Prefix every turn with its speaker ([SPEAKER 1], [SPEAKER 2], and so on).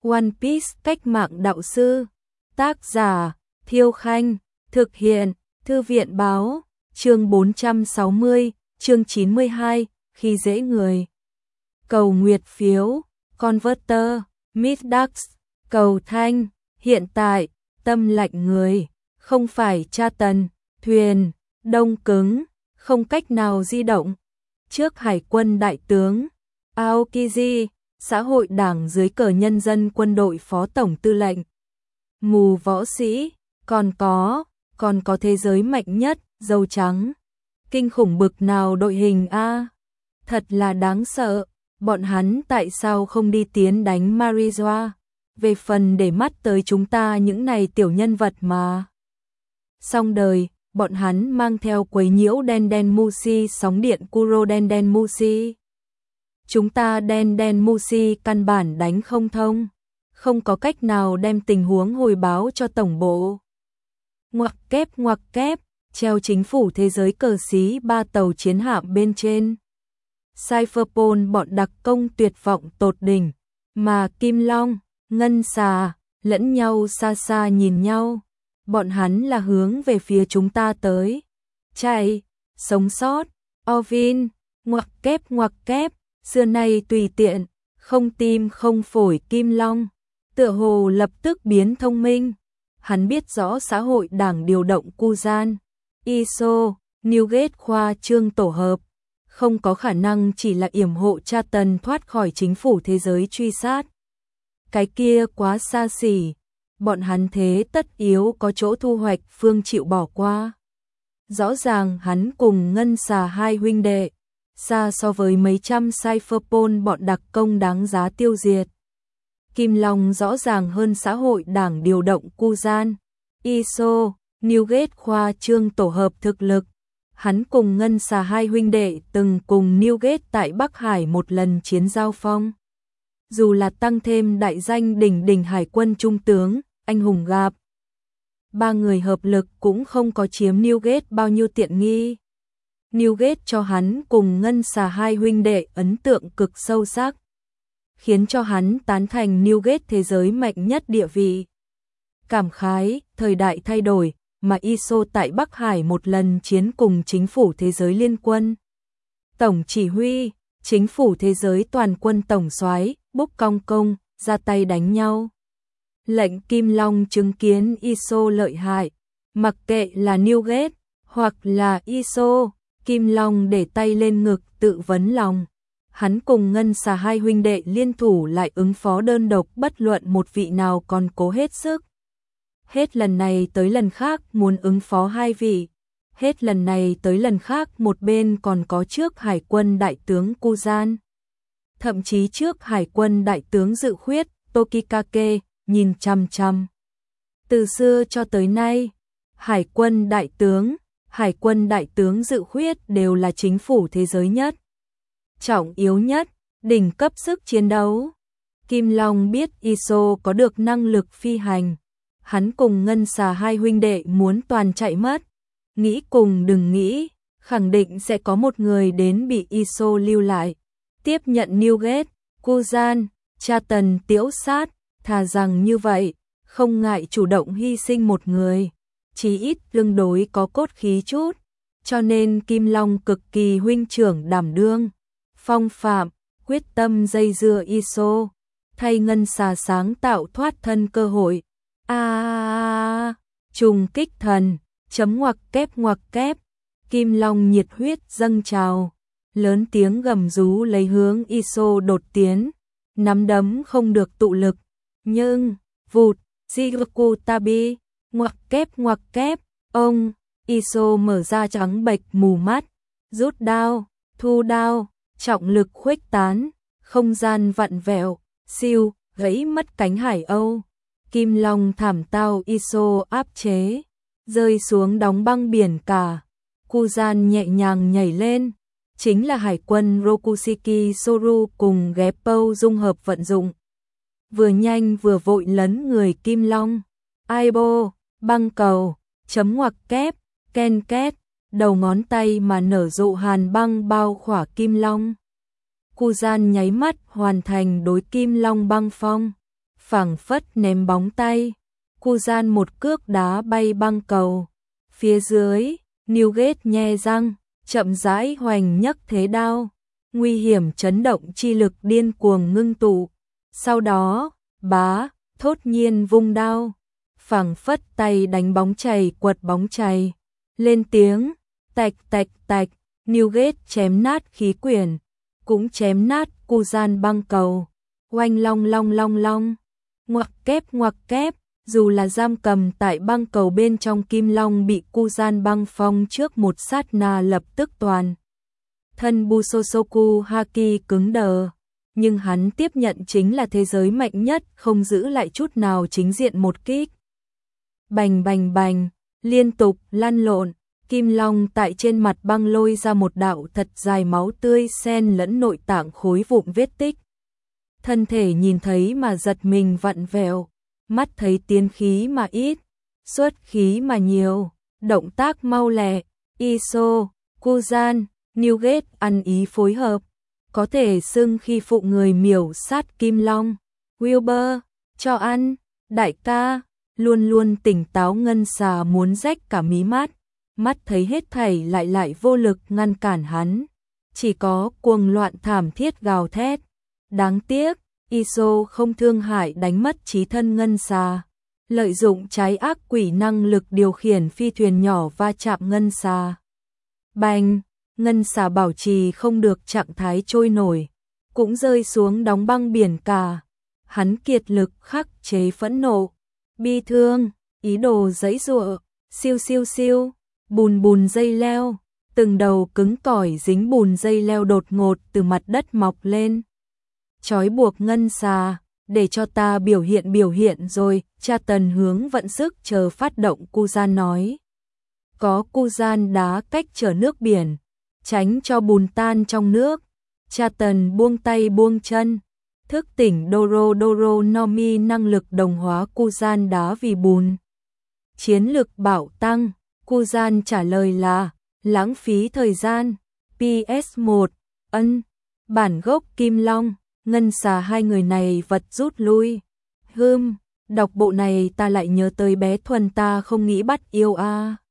[SPEAKER 1] One Piece cách mạng đạo sư. Tác giả Thiêu Khanh. Thực hiện Thư viện báo. Chương 460, chương 92, khi dễ người. Cầu nguyệt phiếu, Converter, Midax, cầu thanh, hiện tại, tâm lạnh người, không phải tra tấn, thuyền, đông cứng, không cách nào di động. Trước hải quân đại tướng, Aokiji, xã hội đảng dưới cờ nhân dân quân đội phó tổng tư lệnh. Mù võ sĩ, còn có thế giới mạnh nhất, dâu trắng. Kinh khủng bực nào đội hình A. Thật là đáng sợ, bọn hắn tại sao không đi tiến đánh Marijoa? Về phần để mắt tới chúng ta những này tiểu nhân vật mà. Xong đời, bọn hắn mang theo quấy nhiễu đen Mushi sóng điện Kuro đen Mushi. Chúng ta đen Mushi căn bản đánh không thông, không có cách nào đem tình huống hồi báo cho tổng bộ. Ngoặc kép, treo chính phủ thế giới cờ xí 3 tàu chiến hạm bên trên. Cypherpol bọn đặc công tuyệt vọng tột đỉnh, mà Kim Long, Ngân Xà, lẫn nhau xa xa nhìn nhau. Bọn hắn là hướng về phía chúng ta tới. Chạy, sống sót, Ovin, ngoặc kép, xưa nay tùy tiện, không tim không phổi Kim Long, tựa hồ lập tức biến thông minh. Hắn biết rõ xã hội đảng điều động Kuzan, ISO, Newgate khoa trương tổ hợp, không có khả năng chỉ là yểm hộ tra tấn thoát khỏi chính phủ thế giới truy sát. Cái kia quá xa xỉ, bọn hắn thế tất yếu có chỗ thu hoạch Phương chịu bỏ qua. Rõ ràng hắn cùng Ngân Xà hai huynh đệ, xa so với mấy trăm Cypherpol bọn đặc công đáng giá tiêu diệt. Kim Long rõ ràng hơn xã hội đảng điều động Kuzan, ISO, Newgate khoa trương tổ hợp thực lực. Hắn cùng Ngân Xà hai huynh đệ từng cùng Newgate tại Bắc Hải một lần chiến giao phong. Dù là tăng thêm đại danh đỉnh hải quân trung tướng, anh hùng gặp. Ba người hợp lực cũng không có chiếm Newgate bao nhiêu tiện nghi. Newgate cho hắn cùng Ngân Xà hai huynh đệ ấn tượng cực sâu sắc, khiến cho hắn tán thành Newgate thế giới mạnh nhất địa vị. Cảm khái, thời đại thay đổi, mà ISO tại Bắc Hải một lần chiến cùng chính phủ thế giới liên quân. Tổng chỉ huy, chính phủ thế giới toàn quân tổng soái, Bốc Cong Công, ra tay đánh nhau. Lệnh Kim Long chứng kiến ISO lợi hại, mặc kệ là Newgate hoặc là ISO, Kim Long để tay lên ngực tự vấn lòng. Hắn cùng Ngân Xà hai huynh đệ liên thủ lại ứng phó đơn độc bất luận một vị nào còn cố hết sức. Hết lần này tới lần khác muốn ứng phó hai vị. Hết lần này tới lần khác một bên còn có trước hải quân đại tướng Kuzan. Thậm chí trước hải quân đại tướng Dự Khuyết, Tokikake, nhìn chằm chằm. Từ xưa cho tới nay, hải quân đại tướng Dự Khuyết đều là chính phủ thế giới nhất. Trọng yếu nhất, đỉnh cấp sức chiến đấu. Kim Long biết ISO có được năng lực phi hành. Hắn cùng Ngân Xà hai huynh đệ muốn toàn chạy mất. Nghĩ cùng đừng nghĩ, khẳng định sẽ có một người đến bị ISO lưu lại. Tiếp nhận Newgate, Kuzan, tra tấn tiễu sát, thà rằng như vậy, không ngại chủ động hy sinh một người. Chí ít tương đối có cốt khí chút. Cho nên Kim Long cực kỳ huynh trưởng đảm đương, phong phạm, quyết tâm dây dưa ISO, thay Ngân Xà sáng tạo thoát thân cơ hội. Trùng kích thần, chấm ngoặc kép, Kim Long nhiệt huyết dâng trào, lớn tiếng gầm rú lấy hướng ISO đột tiến, nắm đấm không được tụ lực, nhưng, vụt, Jigoku Tabi, ngoặc kép, ông, ISO mở ra trắng bệch mù mắt, rút đao, thu đao, trọng lực khuếch tán, không gian vặn vẹo, siêu, gãy mất cánh Hải Âu. Kim Long thảm tao ISO áp chế, rơi xuống đóng băng biển cả. Kuzan nhẹ nhàng nhảy lên, chính là hải quân Rokushiki Soru cùng Geppo dung hợp vận dụng. Vừa nhanh vừa vội lấn người Kim Long. Aibo, băng cầu, chấm ngoặc kép, ken két, đầu ngón tay mà nở rộ hàn băng bao khỏa Kim Long. Kuzan nháy mắt hoàn thành đối Kim Long băng phong. phảng phất ném bóng tay. Kuzan một cước đá bay băng cầu. Phía dưới, Newgate nhe răng, chậm rãi hoành nhấc thế đao. Nguy hiểm chấn động chi lực điên cuồng ngưng tụ. Sau đó, bá, thốt nhiên vung đao. Phảng phất tay đánh bóng chày quật bóng chày. Lên tiếng, tạch tạch tạch, Newgate chém nát khí quyển. Cũng chém nát Kuzan băng cầu. Oanh long long long long. Ngoặc kép, dù là giam cầm tại băng cầu bên trong kim long bị Kuzan băng phong trước một sát na lập tức toàn. Thân Busosoku Haki cứng đờ, nhưng hắn tiếp nhận chính là thế giới mạnh nhất, không giữ lại chút nào chính diện một kích. Bành bành bành, liên tục lăn lộn, kim long tại trên mặt băng lôi ra một đạo thật dài máu tươi xen lẫn nội tạng khối vụn vết tích. Thân thể nhìn thấy mà giật mình vặn vẹo, mắt thấy tiến khí mà ít, xuất khí mà nhiều, động tác mau lẹ, Iso, Kuzan, Newgate ăn ý phối hợp, có thể xưng khi phụ người miểu sát kim long. Wilbur, cho ăn, đại ca, luôn luôn tỉnh táo ngân xà muốn rách cả mí mắt thấy hết thảy lại vô lực ngăn cản hắn, chỉ có cuồng loạn thảm thiết gào thét. Đáng tiếc, Iso không thương hại đánh mất trí thân ngân xà, lợi dụng trái ác quỷ năng lực điều khiển phi thuyền nhỏ va chạm ngân xà. Bành, ngân xà bảo trì không được trạng thái trôi nổi, cũng rơi xuống đóng băng biển cả. Hắn kiệt lực khắc chế phẫn nộ, bi thương, ý đồ giãy giụa, siêu siêu siêu, bùn bùn dây leo, từng đầu cứng cỏi dính bùn dây leo đột ngột từ mặt đất mọc lên. Trói buộc ngân xà, để cho ta biểu hiện rồi, cha Tần hướng vận sức chờ phát động Kuzan nói. Có Kuzan đá cách trở nước biển, tránh cho bùn tan trong nước. Cha Tần buông tay buông chân, thức tỉnh Doro Nomi năng lực đồng hóa Kuzan đá vì bùn. Chiến lực bảo tăng, Kuzan trả lời là, lãng phí thời gian. PS1, bản gốc Kim Long, ngân xà hai người này vật rút lui. Đọc bộ này ta lại nhớ tới bé Thuần ta không nghĩ bắt yêu a.